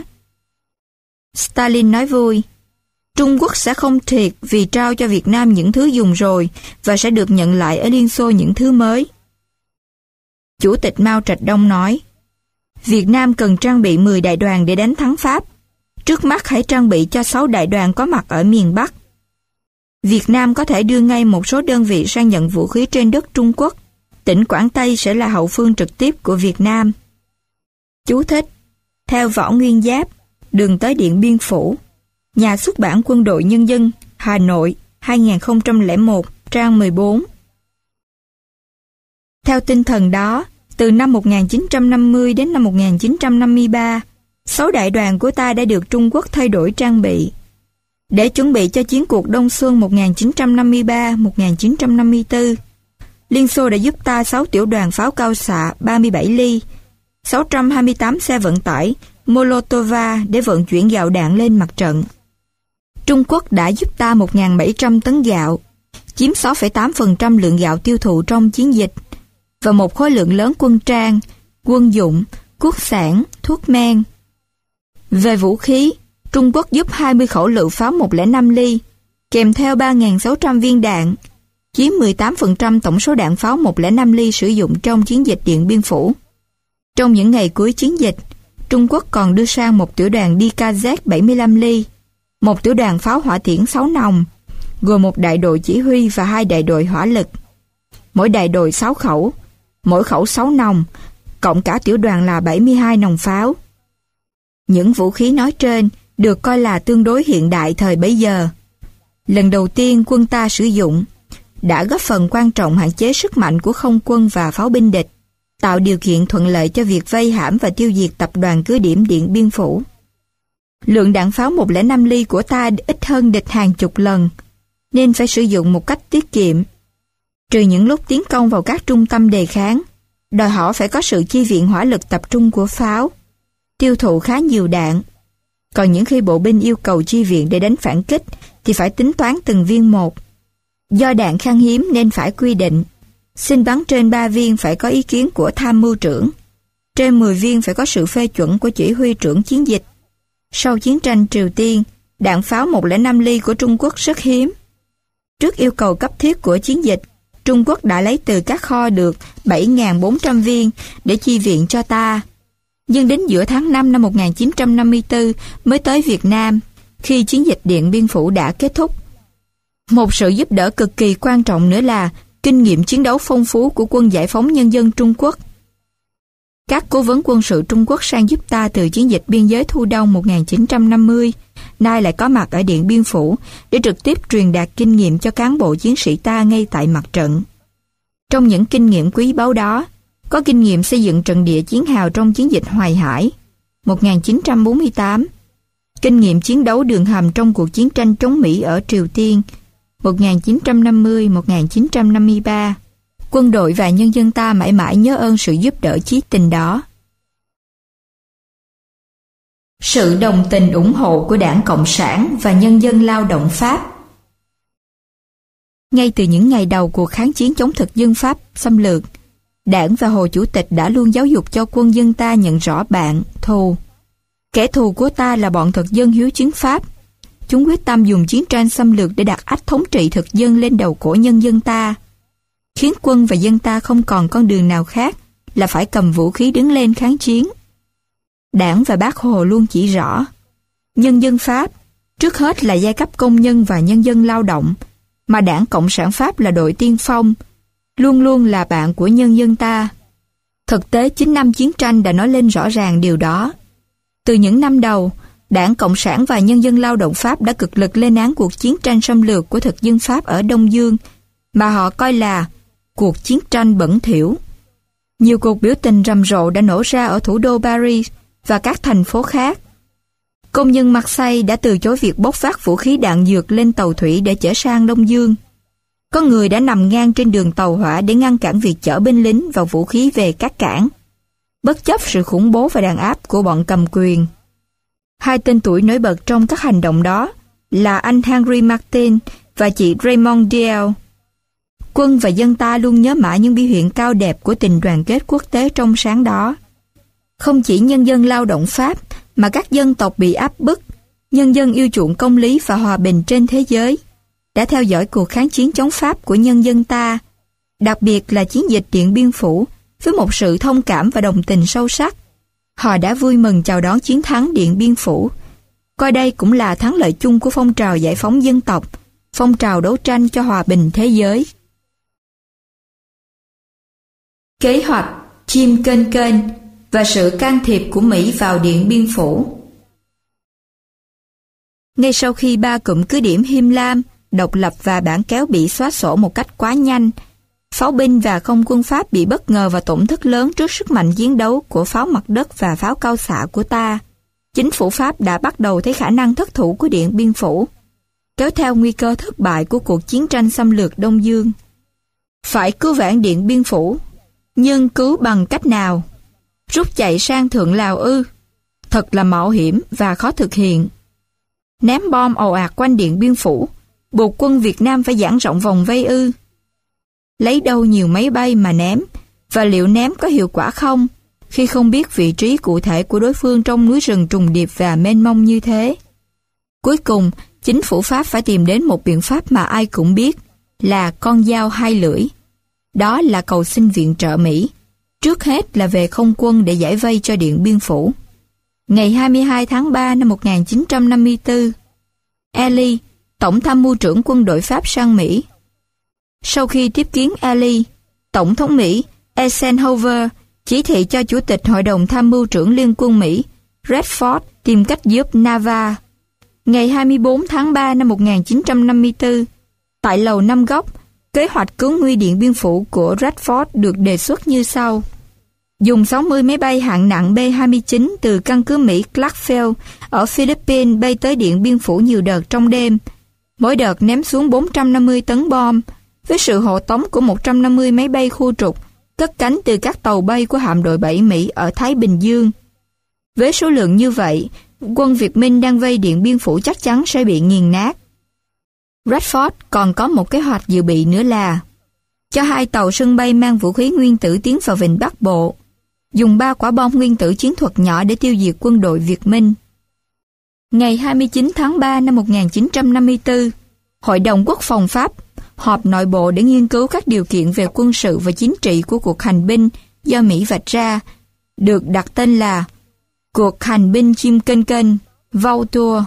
Stalin nói vui, Trung Quốc sẽ không thiệt vì trao cho Việt Nam những thứ dùng rồi và sẽ được nhận lại ở Liên Xô những thứ mới. Chủ tịch Mao Trạch Đông nói, Việt Nam cần trang bị mười đại đoàn để đánh thắng Pháp. Trước mắt hãy trang bị cho sáu đại đoàn có mặt ở miền Bắc. Việt Nam có thể đưa ngay một số đơn vị sang nhận vũ khí trên đất Trung Quốc. Tỉnh Quảng Tây sẽ là hậu phương trực tiếp của Việt Nam. Chú thích: theo Võ Nguyên Giáp, Đường tới Điện Biên Phủ, Nhà xuất bản Quân đội Nhân dân, Hà Nội, hai nghìn không trăm lẻ một, trang mười bốn. Theo tinh thần đó, từ năm một nghìn chín trăm năm mươi đến năm một nghìn chín trăm năm mươi ba, sáu đại đoàn của ta đã được Trung Quốc thay đổi trang bị. Để chuẩn bị cho chiến cuộc Đông Xuân một nghìn chín trăm năm mươi ba đến một nghìn chín trăm năm mươi tư, Liên Xô đã giúp ta sáu tiểu đoàn pháo cao xạ ba mươi bảy ly, sáu trăm hai mươi tám xe vận tải Molotova để vận chuyển gạo đạn lên mặt trận. Trung Quốc đã giúp ta một nghìn bảy trăm tấn gạo, chiếm sáu phẩy tám phần trăm lượng gạo tiêu thụ trong chiến dịch, và một khối lượng lớn quân trang, quân dụng, quốc sản, thuốc men. Về vũ khí, Trung Quốc giúp hai mươi khẩu lựu pháo một không năm ly, kèm theo ba nghìn sáu trăm viên đạn, chiếm mười tám phần trăm tổng số đạn pháo một không năm ly sử dụng trong chiến dịch Điện Biên Phủ. Trong những ngày cuối chiến dịch, Trung Quốc còn đưa sang một tiểu đoàn đê ca zét bảy mươi lăm ly, một tiểu đoàn pháo hỏa tiễn sáu nòng, gồm một đại đội chỉ huy và hai đại đội hỏa lực. Mỗi đại đội sáu khẩu, mỗi khẩu sáu nòng, cộng cả tiểu đoàn là bảy mươi hai nòng pháo. Những vũ khí nói trên được coi là tương đối hiện đại thời bấy giờ. Lần đầu tiên quân ta sử dụng, đã góp phần quan trọng hạn chế sức mạnh của không quân và pháo binh địch, tạo điều kiện thuận lợi cho việc vây hãm và tiêu diệt tập đoàn cứ điểm Điện Biên Phủ. Lượng đạn pháo một không năm ly của ta ít hơn địch hàng chục lần, nên phải sử dụng một cách tiết kiệm. Trừ những lúc tiến công vào các trung tâm đề kháng, đòi hỏi phải có sự chi viện hỏa lực tập trung của pháo, tiêu thụ khá nhiều đạn. Còn những khi bộ binh yêu cầu chi viện để đánh phản kích thì phải tính toán từng viên một. Do đạn khan hiếm nên phải quy định, xin bắn trên ba viên phải có ý kiến của tham mưu trưởng, trên mười viên phải có sự phê chuẩn của chỉ huy trưởng chiến dịch. Sau chiến tranh Triều Tiên, đạn pháo một không năm ly của Trung Quốc rất hiếm. Trước yêu cầu cấp thiết của chiến dịch, Trung Quốc đã lấy từ các kho được bảy nghìn bốn trăm viên để chi viện cho ta. Nhưng đến giữa tháng năm năm một nghìn chín trăm năm mươi tư mới tới Việt Nam, khi chiến dịch Điện Biên Phủ đã kết thúc. Một sự giúp đỡ cực kỳ quan trọng nữa là kinh nghiệm chiến đấu phong phú của Quân Giải phóng Nhân dân Trung Quốc. Các cố vấn quân sự Trung Quốc sang giúp ta từ chiến dịch biên giới Thu Đông một nghìn chín trăm năm mươi, nay lại có mặt ở Điện Biên Phủ để trực tiếp truyền đạt kinh nghiệm cho cán bộ chiến sĩ ta ngay tại mặt trận. Trong những kinh nghiệm quý báu đó, có kinh nghiệm xây dựng trận địa chiến hào trong chiến dịch Hoài Hải một nghìn chín trăm bốn mươi tám, kinh nghiệm chiến đấu đường hầm trong cuộc chiến tranh chống Mỹ ở Triều Tiên một nghìn chín trăm năm mươi đến một nghìn chín trăm năm mươi ba. Quân đội và nhân dân ta mãi mãi nhớ ơn sự giúp đỡ chí tình đó. Sự đồng tình ủng hộ của Đảng Cộng sản và nhân dân lao động Pháp. Ngay từ những ngày đầu cuộc kháng chiến chống thực dân Pháp xâm lược, Đảng và Hồ Chủ tịch đã luôn giáo dục cho quân dân ta nhận rõ bạn, thù. Kẻ thù của ta là bọn thực dân hiếu chiến Pháp. Chúng quyết tâm dùng chiến tranh xâm lược để đặt ách thống trị thực dân lên đầu cổ nhân dân ta, khiến quân và dân ta không còn con đường nào khác là phải cầm vũ khí đứng lên kháng chiến. Đảng và Bác Hồ luôn chỉ rõ, nhân dân Pháp, trước hết là giai cấp công nhân và nhân dân lao động, mà Đảng Cộng sản Pháp là đội tiên phong, luôn luôn là bạn của nhân dân ta. Thực tế chín năm chiến tranh đã nói lên rõ ràng điều đó. Từ những năm đầu, Đảng Cộng sản và nhân dân lao động Pháp đã cực lực lên án cuộc chiến tranh xâm lược của thực dân Pháp ở Đông Dương, mà họ coi là cuộc chiến tranh bẩn thỉu. Nhiều cuộc biểu tình rầm rộ đã nổ ra ở thủ đô Paris và các thành phố khác. Công nhân Marseille đã từ chối việc bốc vác vũ khí đạn dược lên tàu thủy để chở sang Đông Dương. Có người đã nằm ngang trên đường tàu hỏa để ngăn cản việc chở binh lính và vũ khí về các cảng, bất chấp sự khủng bố và đàn áp của bọn cầm quyền. Hai tên tuổi nổi bật trong các hành động đó là anh Henry Martin và chị Raymond Diel. Quân và dân ta luôn nhớ mãi những biểu hiện cao đẹp của tình đoàn kết quốc tế trong sáng đó. Không chỉ nhân dân lao động Pháp, mà các dân tộc bị áp bức, nhân dân yêu chuộng công lý và hòa bình trên thế giới, đã theo dõi cuộc kháng chiến chống Pháp của nhân dân ta, đặc biệt là chiến dịch Điện Biên Phủ, với một sự thông cảm và đồng tình sâu sắc. Họ đã vui mừng chào đón chiến thắng Điện Biên Phủ, coi đây cũng là thắng lợi chung của phong trào giải phóng dân tộc, phong trào đấu tranh cho hòa bình thế giới. Kế hoạch chim kênh kênh và sự can thiệp của Mỹ vào Điện Biên Phủ. Ngay sau khi ba cụm cứ điểm Him Lam, Độc Lập và Bản Kéo bị xóa sổ một cách quá nhanh, pháo binh và không quân Pháp bị bất ngờ và tổn thất lớn trước sức mạnh chiến đấu của pháo mặt đất và pháo cao xạ của ta. Chính phủ Pháp đã bắt đầu thấy khả năng thất thủ của Điện Biên Phủ, kéo theo nguy cơ thất bại của cuộc chiến tranh xâm lược Đông Dương. Phải cứu vãn Điện Biên Phủ, nhưng cứu bằng cách nào? Rút chạy sang Thượng Lào ư? Thật là mạo hiểm và khó thực hiện. Ném bom ồ ạt quanh Điện Biên Phủ, buộc quân Việt Nam phải giãn rộng vòng vây ư? Lấy đâu nhiều máy bay mà ném, và liệu ném có hiệu quả không, khi không biết vị trí cụ thể của đối phương trong núi rừng trùng điệp và mênh mông như thế? Cuối cùng, chính phủ Pháp phải tìm đến một biện pháp mà ai cũng biết, là con dao hai lưỡi. Đó là cầu xin viện trợ Mỹ, trước hết là về không quân để giải vây cho Điện Biên Phủ. Ngày hai mươi hai tháng ba năm một nghìn chín trăm năm mươi tư, Ely, Tổng tham mưu trưởng quân đội Pháp sang Mỹ. Sau khi tiếp kiến Ely, Tổng thống Mỹ Eisenhower chỉ thị cho Chủ tịch Hội đồng Tham mưu trưởng Liên quân Mỹ Redford tìm cách giúp Nava. Ngày hai mươi bốn tháng ba năm một nghìn chín trăm năm mươi tư, tại Lầu Năm Góc, kế hoạch cứu nguy Điện Biên Phủ của Redford được đề xuất như sau. Dùng sáu mươi máy bay hạng nặng B hai mươi chín từ căn cứ Mỹ Clarksville ở Philippines bay tới Điện Biên Phủ nhiều đợt trong đêm, mỗi đợt ném xuống bốn trăm năm mươi tấn bom, với sự hộ tống của một trăm năm mươi máy bay khu trục, cất cánh từ các tàu bay của hạm đội bảy Mỹ ở Thái Bình Dương. Với số lượng như vậy, quân Việt Minh đang vây Điện Biên Phủ chắc chắn sẽ bị nghiền nát. Redford còn có một kế hoạch dự bị nữa là cho hai tàu sân bay mang vũ khí nguyên tử tiến vào vịnh Bắc Bộ, dùng ba quả bom nguyên tử chiến thuật nhỏ để tiêu diệt quân đội Việt Minh. Ngày hai mươi chín tháng ba năm một nghìn chín trăm năm mươi tư, Hội đồng Quốc phòng Pháp họp nội bộ để nghiên cứu các điều kiện về quân sự và chính trị của cuộc hành binh do Mỹ vạch ra, được đặt tên là Cuộc hành binh chim kênh kênh, Vautour.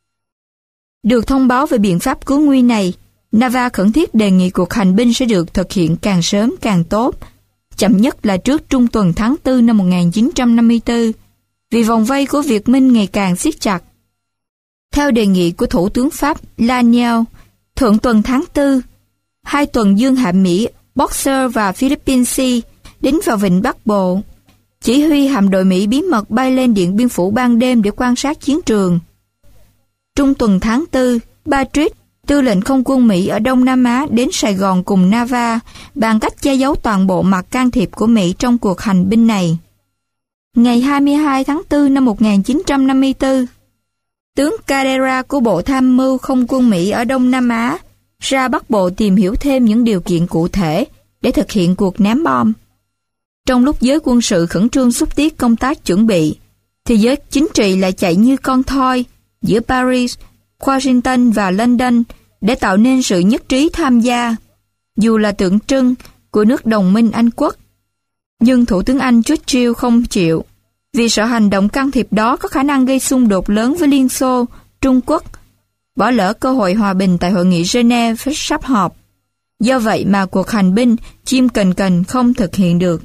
Được thông báo về biện pháp cứu nguy này, Nava khẩn thiết đề nghị cuộc hành binh sẽ được thực hiện càng sớm càng tốt, chậm nhất là trước trung tuần tháng tư năm một nghìn chín trăm năm mươi tư, vì vòng vây của Việt Minh ngày càng siết chặt. Theo đề nghị của Thủ tướng Pháp Lanier, thượng tuần tháng tư, hai tuần dương hạm Mỹ Boxer và Philippines Sea đến vào vịnh Bắc Bộ. Chỉ huy hạm đội Mỹ bí mật bay lên Điện Biên Phủ ban đêm để quan sát chiến trường. Trung tuần tháng tư, Patrick, tư lệnh không quân Mỹ ở Đông Nam Á đến Sài Gòn cùng Nava, bàn cách che giấu toàn bộ mặt can thiệp của Mỹ trong cuộc hành binh này. Ngày hai mươi hai tháng tư năm một nghìn chín trăm năm mươi tư, tướng Caldera của Bộ Tham mưu Không quân Mỹ ở Đông Nam Á ra Bắc Bộ tìm hiểu thêm những điều kiện cụ thể để thực hiện cuộc ném bom. Trong lúc giới quân sự khẩn trương xúc tiết công tác chuẩn bị, thì giới chính trị lại chạy như con thoi giữa Paris, Washington và London để tạo nên sự nhất trí tham gia, dù là tượng trưng của nước đồng minh Anh quốc. Nhưng Thủ tướng Anh Churchill không chịu, vì sợ hành động can thiệp đó có khả năng gây xung đột lớn với Liên Xô, Trung Quốc, bỏ lỡ cơ hội hòa bình tại hội nghị Geneva sắp họp. Do vậy mà cuộc hành binh chim cành cành không thực hiện được.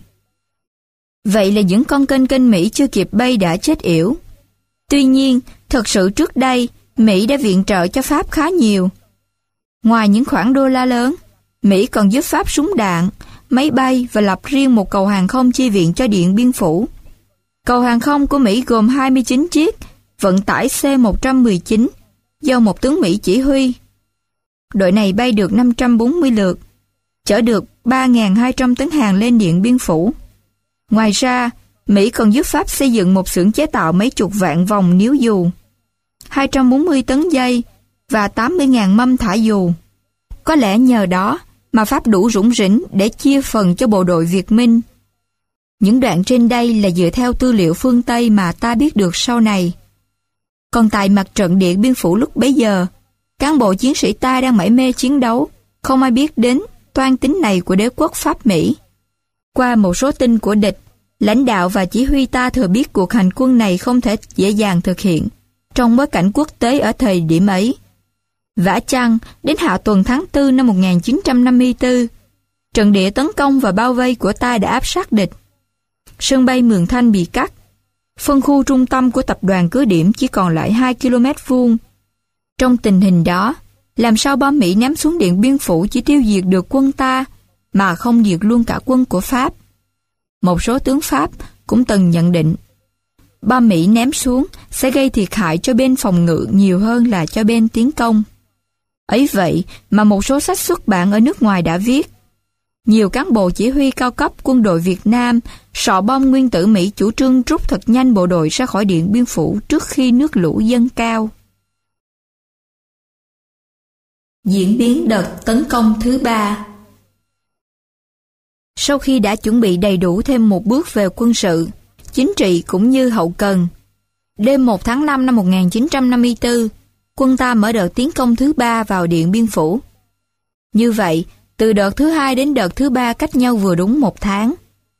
Vậy là những con kênh kênh Mỹ chưa kịp bay đã chết yểu. Tuy nhiên, thật sự trước đây, Mỹ đã viện trợ cho Pháp khá nhiều. Ngoài những khoản đô la lớn, Mỹ còn giúp Pháp súng đạn, máy bay và lập riêng một cầu hàng không chi viện cho Điện Biên Phủ. Cầu hàng không của Mỹ gồm hai mươi chín chiếc, vận tải C một trăm mười chín, do một tướng Mỹ chỉ huy. Đội này bay được năm trăm bốn mươi lượt, chở được ba nghìn hai trăm tấn hàng lên Điện Biên Phủ. Ngoài ra, Mỹ còn giúp Pháp xây dựng một xưởng chế tạo mấy chục vạn vòng níu dù, hai trăm bốn mươi tấn dây và tám mươi nghìn mâm thả dù. Có lẽ nhờ đó mà Pháp đủ rủng rỉnh để chia phần cho bộ đội Việt Minh. Những đoạn trên đây là dựa theo tư liệu phương Tây mà ta biết được sau này. Còn tại mặt trận Điện Biên Phủ lúc bấy giờ, cán bộ chiến sĩ ta đang mải mê chiến đấu, không ai biết đến toan tính này của đế quốc Pháp Mỹ. Qua một số tin của địch, lãnh đạo và chỉ huy ta thừa biết cuộc hành quân này không thể dễ dàng thực hiện trong bối cảnh quốc tế ở thời điểm ấy. Vả chăng, đến hạ tuần tháng tư năm một nghìn chín trăm năm mươi tư, trận địa tấn công và bao vây của ta đã áp sát địch. Sân bay Mường Thanh bị cắt. Phân khu trung tâm của tập đoàn cứ điểm chỉ còn lại hai ki lô mét vuông. Trong tình hình đó, làm sao bom Mỹ ném xuống Điện Biên Phủ chỉ tiêu diệt được quân ta, mà không diệt luôn cả quân của Pháp? Một số tướng Pháp cũng từng nhận định, bom Mỹ ném xuống sẽ gây thiệt hại cho bên phòng ngự nhiều hơn là cho bên tiến công. Ấy vậy mà một số sách xuất bản ở nước ngoài đã viết, Nhiều cán bộ chỉ huy cao cấp quân đội Việt Nam sọ bom nguyên tử Mỹ chủ trương rút thật nhanh bộ đội ra khỏi Điện Biên Phủ trước khi nước lũ dâng cao. Diễn biến đợt tấn công thứ ba. Sau khi đã chuẩn bị đầy đủ thêm một bước về quân sự, chính trị cũng như hậu cần, đêm một tháng năm năm một nghìn chín trăm năm mươi tư, quân ta mở đợt tiến công thứ ba vào Điện Biên Phủ. Như vậy, từ đợt thứ hai đến đợt thứ ba cách nhau vừa đúng một tháng.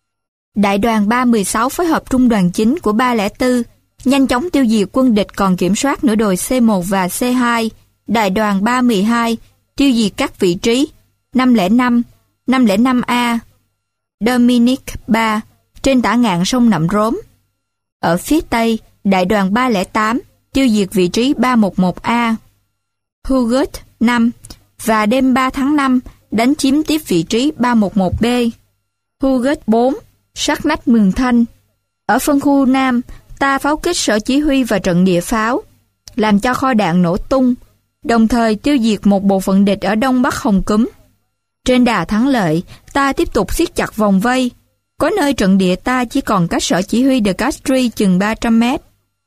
Đại đoàn ba một sáu phối hợp trung đoàn chín của ba không bốn, nhanh chóng tiêu diệt quân địch còn kiểm soát nửa đồi C một và C hai. Đại đoàn ba một hai tiêu diệt các vị trí năm không năm, năm không năm A, Dominic ba trên tả ngạn sông Nậm Rốm. Ở phía Tây, đại đoàn ba không tám tiêu diệt vị trí ba một một A, Hugot năm và đêm ba tháng năm đánh chiếm tiếp vị trí ba một một B, Hugot bốn, sát nách Mường Thanh. Ở phân khu Nam, ta pháo kích sở chỉ huy và trận địa pháo, làm cho kho đạn nổ tung, đồng thời tiêu diệt một bộ phận địch ở Đông Bắc Hồng Cúm. Trên đà thắng lợi, ta tiếp tục siết chặt vòng vây, có nơi trận địa ta chỉ còn cách sở chỉ huy De Castries chừng ba trăm mét.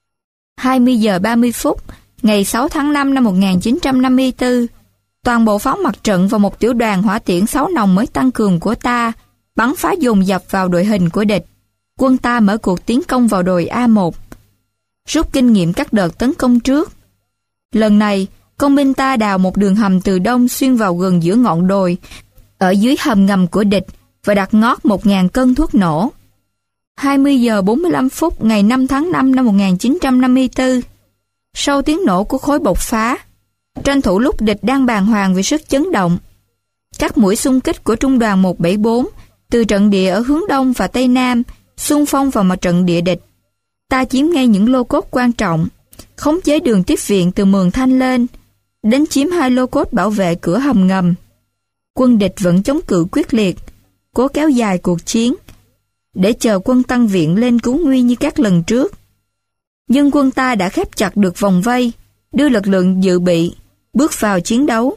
hai mươi giờ ba mươi phút, ngày sáu tháng năm năm một nghìn chín trăm năm mươi tư, toàn bộ pháo mặt trận và một tiểu đoàn hỏa tiễn sáu nòng mới tăng cường của ta bắn phá dồn dập vào đội hình của địch. Quân ta mở cuộc tiến công vào đồi A một, rút kinh nghiệm các đợt tấn công trước. Lần này, công binh ta đào một đường hầm từ đông xuyên vào gần giữa ngọn đồi, ở dưới hầm ngầm của địch và đặt ngót một nghìn cân thuốc nổ. hai mươi giờ bốn mươi lăm phút ngày năm tháng năm năm một nghìn chín trăm năm mươi tư, sau tiếng nổ của khối bộc phá, tranh thủ lúc địch đang bàng hoàng vì sức chấn động, các mũi xung kích của trung đoàn một bảy bốn từ trận địa ở hướng đông và tây nam xung phong vào mặt trận địa địch. Ta chiếm ngay những lô cốt quan trọng, khống chế đường tiếp viện từ Mường Thanh lên, đánh chiếm hai lô cốt bảo vệ cửa hầm ngầm. Quân địch vẫn chống cự quyết liệt, cố kéo dài cuộc chiến để chờ quân tăng viện lên cứu nguy như các lần trước. Nhưng quân ta đã khép chặt được vòng vây, đưa lực lượng dự bị bước vào chiến đấu.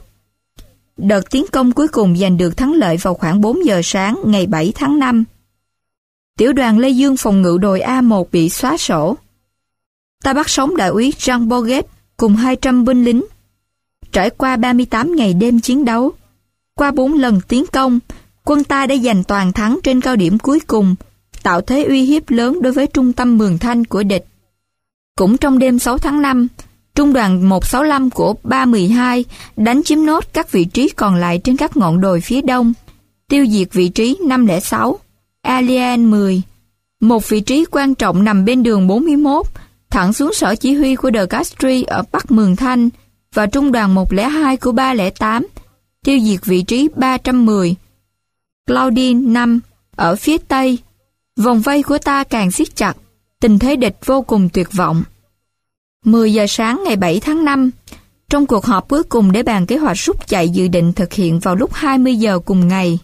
Đợt tiến công cuối cùng giành được thắng lợi vào khoảng bốn giờ sáng ngày bảy tháng năm. Tiểu đoàn Lê Dương phòng ngự đồi A một bị xóa sổ. Ta bắt sống đại úy Jean Bourget cùng hai trăm binh lính. Trải qua ba mươi tám ngày đêm chiến đấu, qua bốn lần tiến công, quân ta đã giành toàn thắng trên cao điểm cuối cùng, tạo thế uy hiếp lớn đối với trung tâm Mường Thanh của địch. Cũng trong đêm sáu tháng năm, trung đoàn một sáu lăm của ba một hai đánh chiếm nốt các vị trí còn lại trên các ngọn đồi phía đông, tiêu diệt vị trí năm không sáu, Alien mười, một vị trí quan trọng nằm bên đường bốn mươi mốt, thẳng xuống sở chỉ huy của De Castries ở Bắc Mường Thanh, và trung đoàn một không hai của ba không tám, tiêu diệt vị trí ba trăm mười, Claudine năm, ở phía tây. Vòng vây của ta càng siết chặt, tình thế địch vô cùng tuyệt vọng. mười giờ sáng ngày bảy tháng năm, trong cuộc họp cuối cùng để bàn kế hoạch rút chạy dự định thực hiện vào lúc hai mươi giờ cùng ngày,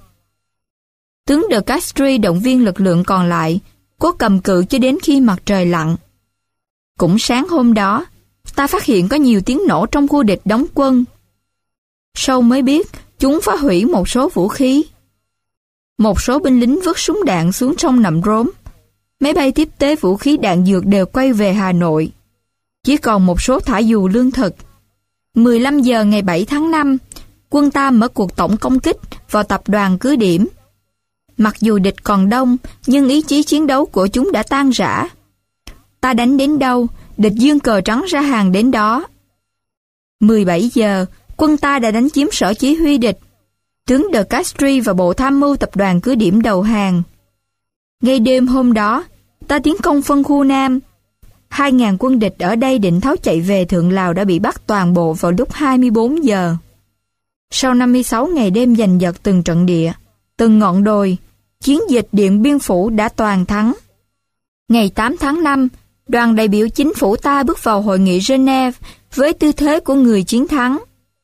tướng De Castries động viên lực lượng còn lại cố cầm cự cho đến khi mặt trời lặn. Cũng sáng hôm đó, ta phát hiện có nhiều tiếng nổ trong khu địch đóng quân. Sau mới biết, chúng phá hủy một số vũ khí. Một số binh lính vứt súng đạn xuống sông Nậm Rốm. Máy bay tiếp tế vũ khí đạn dược đều quay về Hà Nội. Chỉ còn một số thả dù lương thực. mười lăm giờ ngày bảy tháng năm, quân ta mở cuộc tổng công kích vào tập đoàn cứ điểm. Mặc dù địch còn đông, nhưng ý chí chiến đấu của chúng đã tan rã. Ta đánh đến đâu, địch giương cờ trắng ra hàng đến đó. mười bảy giờ, quân ta đã đánh chiếm sở chỉ huy địch. Tướng De Castries và bộ tham mưu tập đoàn cứ điểm đầu hàng. Ngay đêm hôm đó, ta tiến công phân khu Nam. Hai ngàn quân địch ở đây định tháo chạy về Thượng Lào đã bị bắt toàn bộ vào lúc hai mươi bốn giờ. Sau năm mươi sáu ngày đêm giành giật từng trận địa, từng ngọn đồi, chiến dịch Điện Biên Phủ đã toàn thắng. Ngày tám tháng năm, đoàn đại biểu chính phủ ta bước vào hội nghị Geneva với tư thế của người chiến thắng.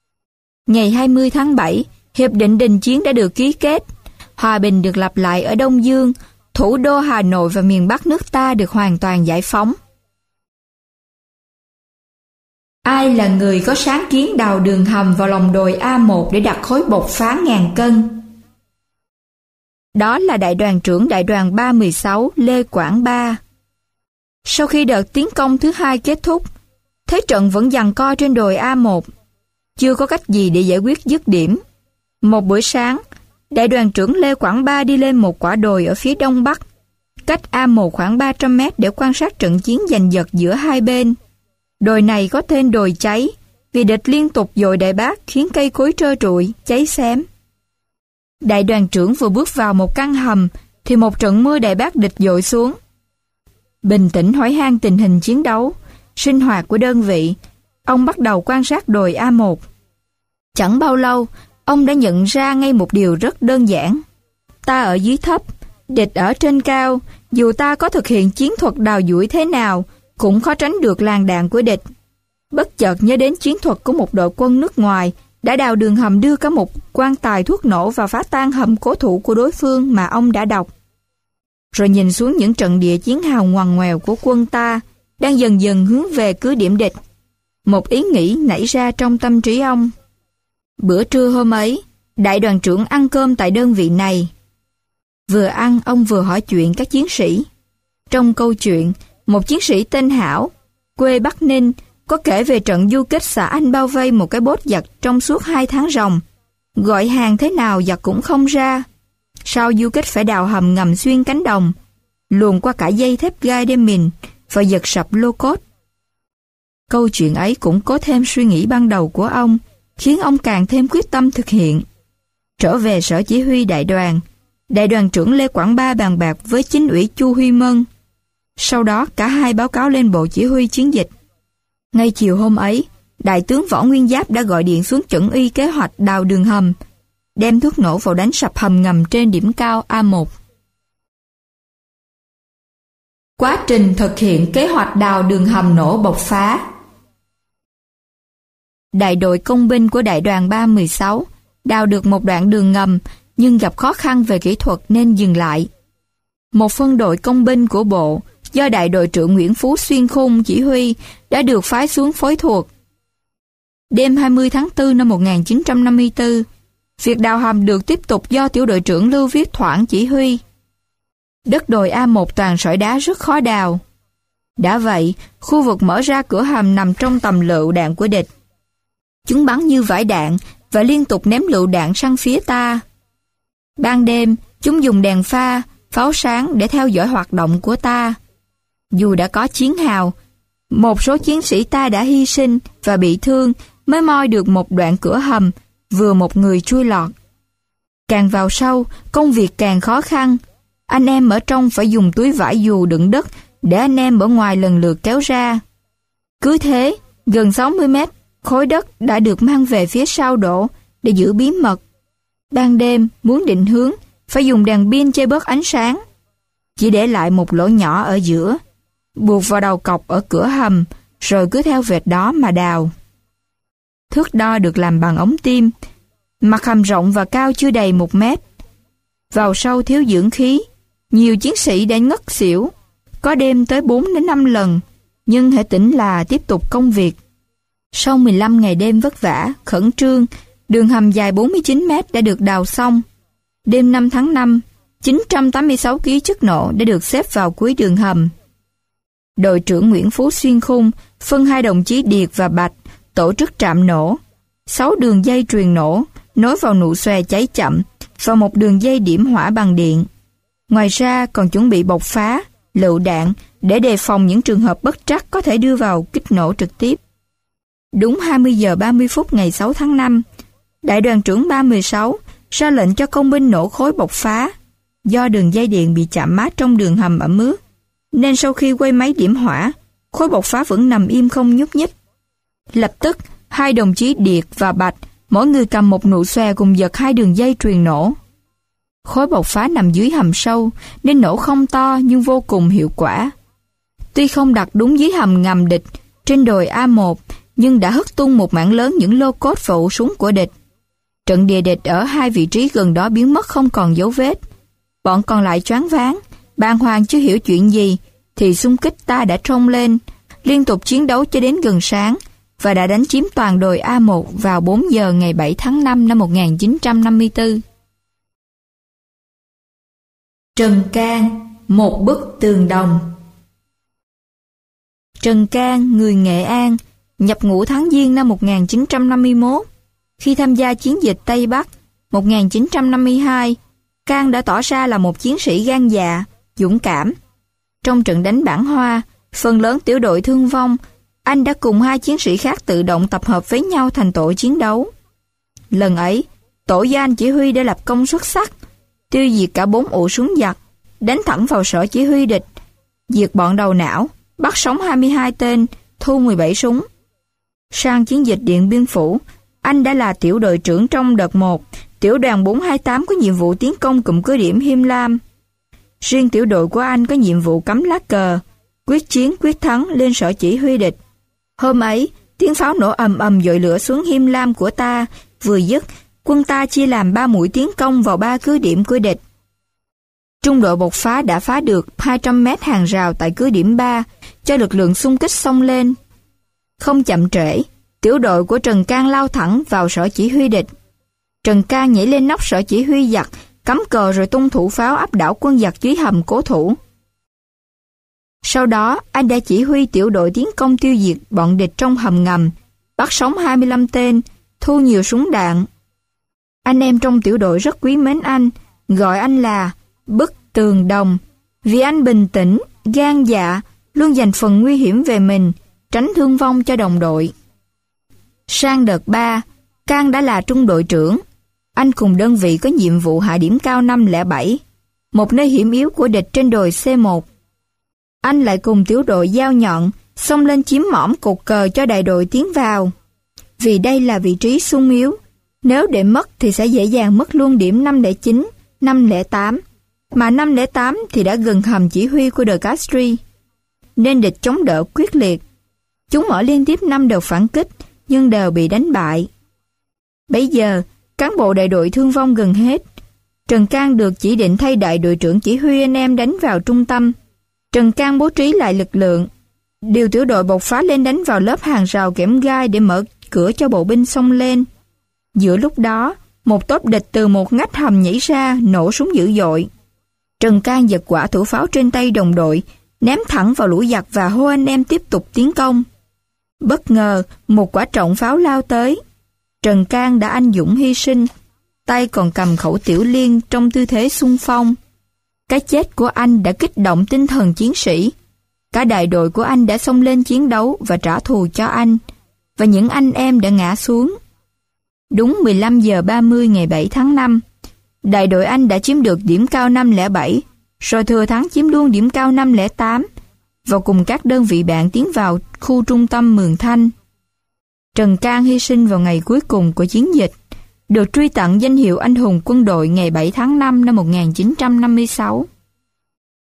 Ngày hai mươi tháng bảy, Hiệp định đình chiến đã được ký kết. Hòa bình được lặp lại ở Đông Dương, thủ đô Hà Nội và miền Bắc nước ta được hoàn toàn giải phóng. Ai là người có sáng kiến đào đường hầm vào lòng đồi A một để đặt khối bột phá ngàn cân? Đó là đại đoàn trưởng đại đoàn ba mười sáu Lê Quảng Ba. Sau khi đợt tiến công thứ hai kết thúc, thế trận vẫn giằng co trên đồi A một. Chưa có cách gì để giải quyết dứt điểm. Một buổi sáng, đại đoàn trưởng Lê Quảng Ba đi lên một quả đồi ở phía đông bắc, cách A một khoảng ba trăm mét để quan sát trận chiến giành giật giữa hai bên. Đồi này có tên đồi cháy, vì địch liên tục dội đại bác khiến cây cối trơ trụi, cháy xém. Đại đoàn trưởng vừa bước vào một căn hầm, thì một trận mưa đại bác địch dội xuống. Bình tĩnh hỏi han tình hình chiến đấu, sinh hoạt của đơn vị, ông bắt đầu quan sát đồi A một. Chẳng bao lâu, ông đã nhận ra ngay một điều rất đơn giản. Ta ở dưới thấp, địch ở trên cao, dù ta có thực hiện chiến thuật đào duỗi thế nào, cũng khó tránh được làn đạn của địch. Bất chợt nhớ đến chiến thuật của một đội quân nước ngoài đã đào đường hầm đưa cả một quan tài thuốc nổ và phá tan hầm cố thủ của đối phương mà ông đã đọc. Rồi nhìn xuống những trận địa chiến hào ngoằn ngoèo của quân ta đang dần dần hướng về cứ điểm địch. Một ý nghĩ nảy ra trong tâm trí ông. Bữa trưa hôm ấy, đại đoàn trưởng ăn cơm tại đơn vị này. Vừa ăn, ông vừa hỏi chuyện các chiến sĩ. Trong câu chuyện, một chiến sĩ tên Hảo, quê Bắc Ninh, có kể về trận du kích xã Anh bao vây một cái bốt giặc trong suốt hai tháng ròng. Gọi hàng thế nào giặc cũng không ra. Sau du kích phải đào hầm ngầm xuyên cánh đồng, luồn qua cả dây thép gai đem mìn và giật sập lô cốt. Câu chuyện ấy cũng có thêm suy nghĩ ban đầu của ông, khiến ông càng thêm quyết tâm thực hiện. Trở về sở chỉ huy đại đoàn, đại đoàn trưởng Lê Quảng Ba bàn bạc với chính ủy Chu Huy Mân. Sau đó cả hai báo cáo lên bộ chỉ huy chiến dịch. Ngay chiều hôm ấy, đại tướng Võ Nguyên Giáp đã gọi điện xuống chuẩn y kế hoạch đào đường hầm, đem thuốc nổ vào đánh sập hầm ngầm trên điểm cao A một. Quá trình thực hiện kế hoạch đào đường hầm nổ bộc phá. Đại đội công binh của đại đoàn ba mười sáu đào được một đoạn đường ngầm nhưng gặp khó khăn về kỹ thuật nên dừng lại. Một phân đội công binh của bộ do đại đội trưởng Nguyễn Phú Xuyên Khung chỉ huy đã được phái xuống phối thuộc. Đêm hai mươi tháng tư năm một nghìn chín trăm năm mươi tư, việc đào hầm được tiếp tục do tiểu đội trưởng Lưu Viết Thoảng chỉ huy. Đất đồi A một toàn sỏi đá rất khó đào. Đã vậy, khu vực mở ra cửa hầm nằm trong tầm lựu đạn của địch. Chúng bắn như vải đạn và liên tục ném lựu đạn sang phía ta. Ban đêm, chúng dùng đèn pha, pháo sáng để theo dõi hoạt động của ta. Dù đã có chiến hào, một số chiến sĩ ta đã hy sinh và bị thương mới moi được một đoạn cửa hầm, vừa một người chui lọt. Càng vào sâu, công việc càng khó khăn. Anh em ở trong phải dùng túi vải dù đựng đất để anh em ở ngoài lần lượt kéo ra. Cứ thế, gần sáu mươi mét khối đất đã được mang về phía sau đổ để giữ bí mật. Ban đêm, muốn định hướng, phải dùng đèn pin che bớt ánh sáng. Chỉ để lại một lỗ nhỏ ở giữa, buộc vào đầu cọc ở cửa hầm, rồi cứ theo vệt đó mà đào. Thước đo được làm bằng ống tim, mặt hầm rộng và cao chưa đầy một mét. Vào sâu thiếu dưỡng khí, nhiều chiến sĩ đã ngất xỉu, có đêm tới bốn đến năm lần, nhưng hễ tỉnh là tiếp tục công việc. Sau mười lăm ngày đêm vất vả, khẩn trương, đường hầm dài bốn mươi chín mét đã được đào xong. Đêm năm tháng năm, chín trăm tám mươi sáu ki lô gam chất nổ đã được xếp vào cuối đường hầm. Đội trưởng Nguyễn Phú Xuyên Khung phân hai đồng chí Điệt và Bạch tổ chức trạm nổ, sáu đường dây truyền nổ nối vào nụ xòe cháy chậm và một đường dây điểm hỏa bằng điện. Ngoài ra còn chuẩn bị bộc phá, lựu đạn để đề phòng những trường hợp bất trắc có thể đưa vào kích nổ trực tiếp. Đúng hai mươi giờ ba mươi phút ngày sáu tháng năm, đại đoàn trưởng ba mười sáu ra lệnh cho công binh nổ khối bộc phá. Do đường dây điện bị chạm mát trong đường hầm ẩm ướt, nên sau khi quay máy điểm hỏa, khối bộc phá vẫn nằm im không nhúc nhích. Lập tức, hai đồng chí Điệt và Bạch, mỗi người cầm một nụ xòe cùng giật hai đường dây truyền nổ. Khối bộc phá nằm dưới hầm sâu, nên nổ không to nhưng vô cùng hiệu quả. Tuy không đặt đúng dưới hầm ngầm địch, trên đồi A một, nhưng đã hất tung một mảng lớn những lô cốt và ổ súng của địch. Trận địa địch ở hai vị trí gần đó biến mất không còn dấu vết. Bọn còn lại choáng váng, bàng hoàng chưa hiểu chuyện gì, thì xung kích ta đã trông lên, liên tục chiến đấu cho đến gần sáng, và đã đánh chiếm toàn đồi A một vào bốn giờ ngày bảy tháng năm năm một nghìn chín trăm năm mươi tư. Trần Can, một bức tường đồng. Trần Can, người Nghệ An, nhập ngũ tháng Giêng năm một nghìn chín trăm năm mươi mốt. Khi tham gia chiến dịch Tây Bắc một nghìn chín trăm năm mươi hai, Can đã tỏ ra là một chiến sĩ gan dạ, dũng cảm. Trong trận đánh Bản Hoa, phần lớn tiểu đội thương vong, anh đã cùng hai chiến sĩ khác tự động tập hợp với nhau thành tổ chiến đấu. Lần ấy, tổ do anh chỉ huy đã lập công xuất sắc, tiêu diệt cả bốn ụ súng giặc, đánh thẳng vào sở chỉ huy địch, diệt bọn đầu não, bắt sống hai mươi hai tên, thu mười bảy súng. Sang chiến dịch Điện Biên Phủ, anh đã là tiểu đội trưởng trong đợt một, tiểu đoàn bốn hai tám có nhiệm vụ tiến công cụm cứ điểm Him Lam. Riêng tiểu đội của anh có nhiệm vụ cắm lá cờ, quyết chiến quyết thắng lên sở chỉ huy địch. Hôm ấy, tiếng pháo nổ ầm ầm dội lửa xuống Him Lam của ta, vừa dứt, quân ta chia làm ba mũi tiến công vào ba cứ điểm của địch. Trung đội bộc phá đã phá được hai trăm mét hàng rào tại cứ điểm ba, cho lực lượng xung kích xông lên. Không chậm trễ, tiểu đội của Trần Can lao thẳng vào sở chỉ huy địch. Trần Can nhảy lên nóc sở chỉ huy giặc, cắm cờ rồi tung thủ pháo áp đảo quân giặc dưới hầm cố thủ. Sau đó, anh đã chỉ huy tiểu đội tiến công tiêu diệt bọn địch trong hầm ngầm, bắt sống hai mươi lăm tên, thu nhiều súng đạn. Anh em trong tiểu đội rất quý mến anh, gọi anh là bức tường đồng, vì anh bình tĩnh, gan dạ, luôn dành phần nguy hiểm về mình, tránh thương vong cho đồng đội. Sang đợt ba, Can đã là trung đội trưởng. Anh cùng đơn vị có nhiệm vụ hạ điểm cao năm không bảy, một nơi hiểm yếu của địch trên đồi C một. Anh lại cùng tiểu đội dao nhọn, xông lên chiếm mõm cột cờ cho đại đội tiến vào. Vì đây là vị trí xung yếu, nếu để mất thì sẽ dễ dàng mất luôn điểm năm không chín, năm không tám, mà năm không tám thì đã gần hầm chỉ huy của De Castries, nên địch chống đỡ quyết liệt. Chúng mở liên tiếp năm đợt phản kích, nhưng đều bị đánh bại. Bấy giờ, cán bộ đại đội thương vong gần hết. Trần Can được chỉ định thay đại đội trưởng chỉ huy anh em đánh vào trung tâm. Trần Can bố trí lại lực lượng, điều tiểu đội bộc phá lên đánh vào lớp hàng rào kẽm gai để mở cửa cho bộ binh xông lên. Giữa lúc đó, một tốp địch từ một ngách hầm nhảy ra, nổ súng dữ dội. Trần Can giật quả thủ pháo trên tay đồng đội, ném thẳng vào lũ giặc và hô anh em tiếp tục tiến công. Bất ngờ, một quả trọng pháo lao tới. Trần Can đã anh dũng hy sinh, tay còn cầm khẩu tiểu liên trong tư thế xung phong. Cái chết của anh đã kích động tinh thần chiến sĩ. Cả đại đội của anh đã xông lên chiến đấu và trả thù cho anh, và những anh em đã ngã xuống. Đúng mười lăm giờ ba mươi ngày bảy tháng năm, đại đội anh đã chiếm được điểm cao năm không bảy, rồi thừa thắng chiếm luôn điểm cao năm không tám, và cùng các đơn vị bạn tiến vào khu trung tâm Mường Thanh. Trần Can hy sinh vào ngày cuối cùng của chiến dịch, được truy tặng danh hiệu anh hùng quân đội ngày bảy tháng năm năm một nghìn chín trăm năm mươi sáu.